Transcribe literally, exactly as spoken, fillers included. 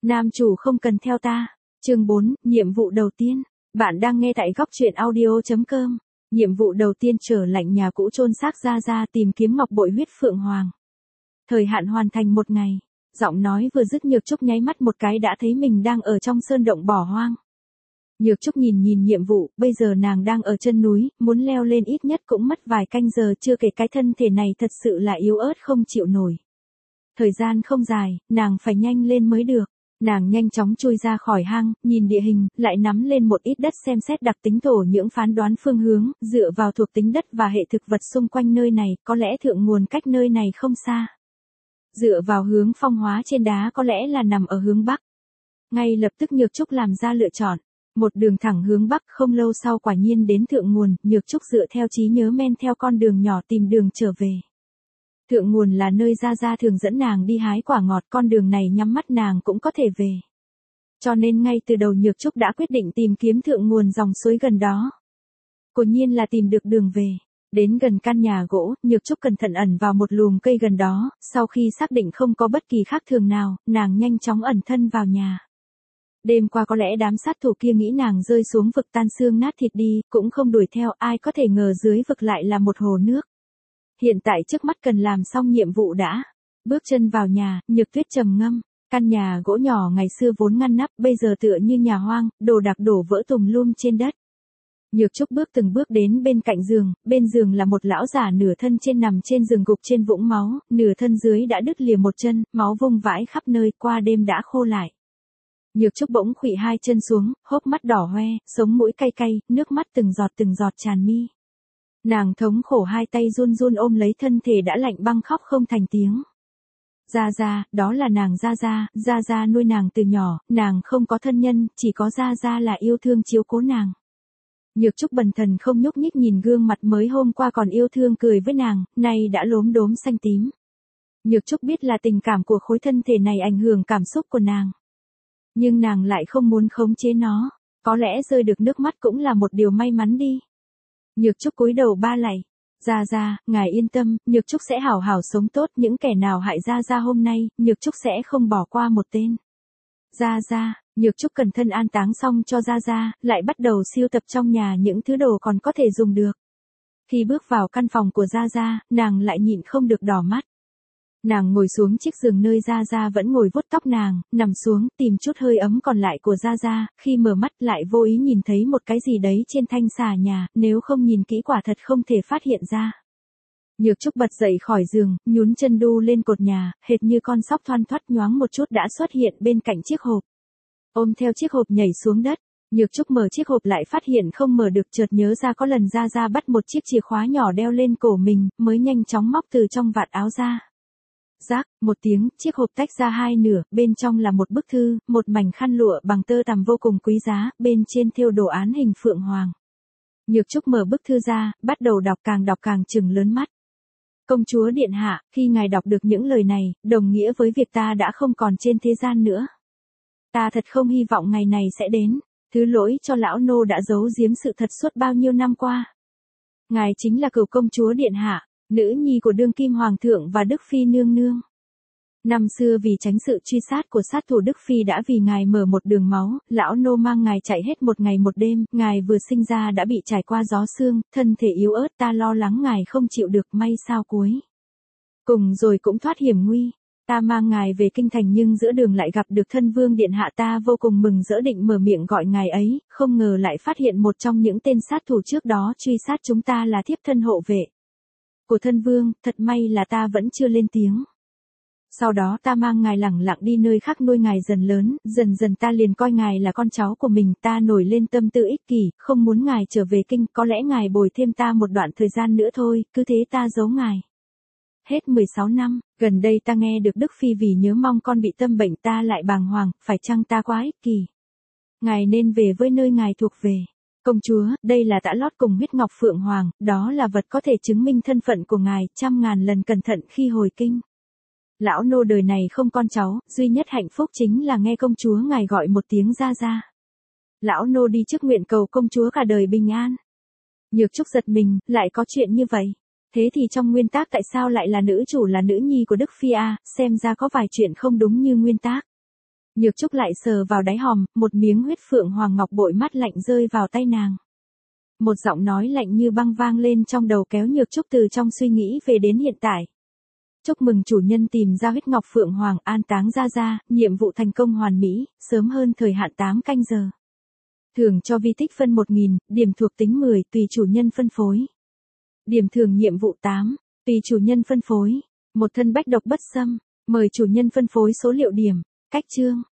Nam chủ không cần theo ta. Chương bốn, nhiệm vụ đầu tiên. Bạn đang nghe tại góc truyện audio chấm com. Nhiệm vụ đầu tiên trở lạnh nhà cũ chôn xác Gia Gia tìm kiếm ngọc bội huyết phượng hoàng. Thời hạn hoàn thành một ngày. Giọng nói vừa dứt Nhược Trúc nháy mắt một cái đã thấy mình đang ở trong sơn động bỏ hoang. Nhược Trúc nhìn nhìn nhiệm vụ, bây giờ nàng đang ở chân núi, muốn leo lên ít nhất cũng mất vài canh giờ, chưa kể cái thân thể này thật sự là yếu ớt không chịu nổi. Thời gian không dài, nàng phải nhanh lên mới được. Nàng nhanh chóng chui ra khỏi hang, nhìn địa hình, lại nắm lên một ít đất xem xét đặc tính thổ nhưỡng phán đoán phương hướng, dựa vào thuộc tính đất và hệ thực vật xung quanh nơi này, có lẽ thượng nguồn cách nơi này không xa. Dựa vào hướng phong hóa trên đá có lẽ là nằm ở hướng Bắc. Ngay lập tức Nhược Trúc làm ra lựa chọn. Một đường thẳng hướng Bắc, không lâu sau quả nhiên đến thượng nguồn, Nhược Trúc dựa theo trí nhớ men theo con đường nhỏ tìm đường trở về. Thượng nguồn là nơi Gia Gia thường dẫn nàng đi hái quả ngọt, con đường này nhắm mắt nàng cũng có thể về. Cho nên ngay từ đầu Nhược Trúc đã quyết định tìm kiếm thượng nguồn dòng suối gần đó. Quả nhiên là tìm được đường về. Đến gần căn nhà gỗ, Nhược Trúc cẩn thận ẩn vào một lùm cây gần đó, sau khi xác định không có bất kỳ khác thường nào, nàng nhanh chóng ẩn thân vào nhà. Đêm qua có lẽ đám sát thủ kia nghĩ nàng rơi xuống vực tan xương nát thịt đi, cũng không đuổi theo, ai có thể ngờ dưới vực lại là một hồ nước. Hiện tại trước mắt cần làm xong nhiệm vụ đã. Bước chân vào nhà, Nhược Tuyết trầm ngâm, căn nhà gỗ nhỏ ngày xưa vốn ngăn nắp, bây giờ tựa như nhà hoang, đồ đạc đổ vỡ tùm lum trên đất. Nhược Trúc bước từng bước đến bên cạnh giường, bên giường là một lão già nửa thân trên nằm trên giường gục trên vũng máu, nửa thân dưới đã đứt lìa một chân, máu vung vãi khắp nơi, qua đêm đã khô lại. Nhược Trúc bỗng khuỵu hai chân xuống, hốc mắt đỏ hoe, sống mũi cay cay, nước mắt từng giọt từng giọt tràn mi. Nàng thống khổ hai tay run run ôm lấy thân thể đã lạnh băng khóc không thành tiếng. Gia Gia, đó là nàng Gia Gia, Gia Gia nuôi nàng từ nhỏ, nàng không có thân nhân, chỉ có Gia Gia là yêu thương chiếu cố nàng. Nhược Trúc bần thần không nhúc nhích nhìn gương mặt mới hôm qua còn yêu thương cười với nàng, nay đã lốm đốm xanh tím. Nhược Trúc biết là tình cảm của khối thân thể này ảnh hưởng cảm xúc của nàng. Nhưng nàng lại không muốn khống chế nó, có lẽ rơi được nước mắt cũng là một điều may mắn đi. Nhược Trúc cúi đầu ba lạy, Gia Gia, ngài yên tâm, Nhược Trúc sẽ hảo hảo sống tốt, những kẻ nào hại Gia Gia hôm nay, Nhược Trúc sẽ không bỏ qua một tên. Gia Gia, Nhược Trúc cẩn thận an táng xong cho Gia Gia, lại bắt đầu siêu tập trong nhà những thứ đồ còn có thể dùng được. Khi bước vào căn phòng của Gia Gia, nàng lại nhịn không được đỏ mắt. Nàng ngồi xuống chiếc giường nơi Gia Gia vẫn ngồi vuốt tóc nàng, nằm xuống, tìm chút hơi ấm còn lại của Gia Gia, khi mở mắt lại vô ý nhìn thấy một cái gì đấy trên thanh xà nhà, nếu không nhìn kỹ quả thật không thể phát hiện ra. Nhược Trúc bật dậy khỏi giường, nhún chân đu lên cột nhà, hệt như con sóc thoăn thoắt nhoáng một chút đã xuất hiện bên cạnh chiếc hộp. Ôm theo chiếc hộp nhảy xuống đất, Nhược Trúc mở chiếc hộp lại phát hiện không mở được, chợt nhớ ra có lần Gia Gia bắt một chiếc chìa khóa nhỏ đeo lên cổ mình, mới nhanh chóng móc từ trong vạt áo ra. Rác, một tiếng, chiếc hộp tách ra hai nửa, bên trong là một bức thư, một mảnh khăn lụa bằng tơ tằm vô cùng quý giá, bên trên thêu đồ án hình phượng hoàng. Nhược Trúc mở bức thư ra, bắt đầu đọc, càng đọc càng trừng lớn mắt. Công chúa điện hạ, khi ngài đọc được những lời này, đồng nghĩa với việc ta đã không còn trên thế gian nữa. Ta thật không hy vọng ngày này sẽ đến, thứ lỗi cho lão nô đã giấu giếm sự thật suốt bao nhiêu năm qua. Ngài chính là cửu công chúa điện hạ, nữ nhi của đương kim hoàng thượng và Đức Phi nương nương. Năm xưa vì tránh sự truy sát của sát thủ Đức Phi đã vì ngài mở một đường máu, lão nô mang ngài chạy hết một ngày một đêm, ngài vừa sinh ra đã bị trải qua gió sương, thân thể yếu ớt, ta lo lắng ngài không chịu được, may sao cuối cùng rồi cũng thoát hiểm nguy. Ta mang ngài về kinh thành nhưng giữa đường lại gặp được thân vương điện hạ, ta vô cùng mừng rỡ định mở miệng gọi ngài ấy, không ngờ lại phát hiện một trong những tên sát thủ trước đó truy sát chúng ta là thiếp thân hộ vệ của thân vương, thật may là ta vẫn chưa lên tiếng. Sau đó ta mang ngài lẳng lặng đi nơi khác nuôi ngài dần lớn, dần dần ta liền coi ngài là con cháu của mình, ta nổi lên tâm tư ích kỷ, không muốn ngài trở về kinh, có lẽ ngài bồi thêm ta một đoạn thời gian nữa thôi, cứ thế ta giấu ngài. Hết mười sáu năm, gần đây ta nghe được Đức Phi vì nhớ mong con bị tâm bệnh ta lại bàng hoàng, phải chăng ta quá ích kỷ? Ngài nên về với nơi ngài thuộc về. Công chúa, đây là tã lót cùng huyết ngọc phượng hoàng, đó là vật có thể chứng minh thân phận của ngài, trăm ngàn lần cẩn thận khi hồi kinh. Lão nô đời này không con cháu, duy nhất hạnh phúc chính là nghe công chúa ngài gọi một tiếng Gia Gia. Lão nô đi trước nguyện cầu công chúa cả đời bình an. Nhược Trúc giật mình, lại có chuyện như vậy. Thế thì trong nguyên tác tại sao lại là nữ chủ là nữ nhi của Đức Phi a? Xem ra có vài chuyện không đúng như nguyên tác. Nhược Trúc lại sờ vào đáy hòm, một miếng huyết phượng hoàng ngọc bội mát lạnh rơi vào tay nàng. Một giọng nói lạnh như băng vang lên trong đầu kéo Nhược Trúc từ trong suy nghĩ về đến hiện tại. Chúc mừng chủ nhân tìm ra huyết ngọc phượng hoàng, an táng Gia Gia, nhiệm vụ thành công hoàn mỹ, sớm hơn thời hạn tám canh giờ. Thưởng cho vi tích phân một nghìn, điểm thuộc tính mười, tùy chủ nhân phân phối. Điểm thưởng nhiệm vụ tám, tùy chủ nhân phân phối. Một thân bách độc bất xâm, mời chủ nhân phân phối số liệu điểm. Cách chương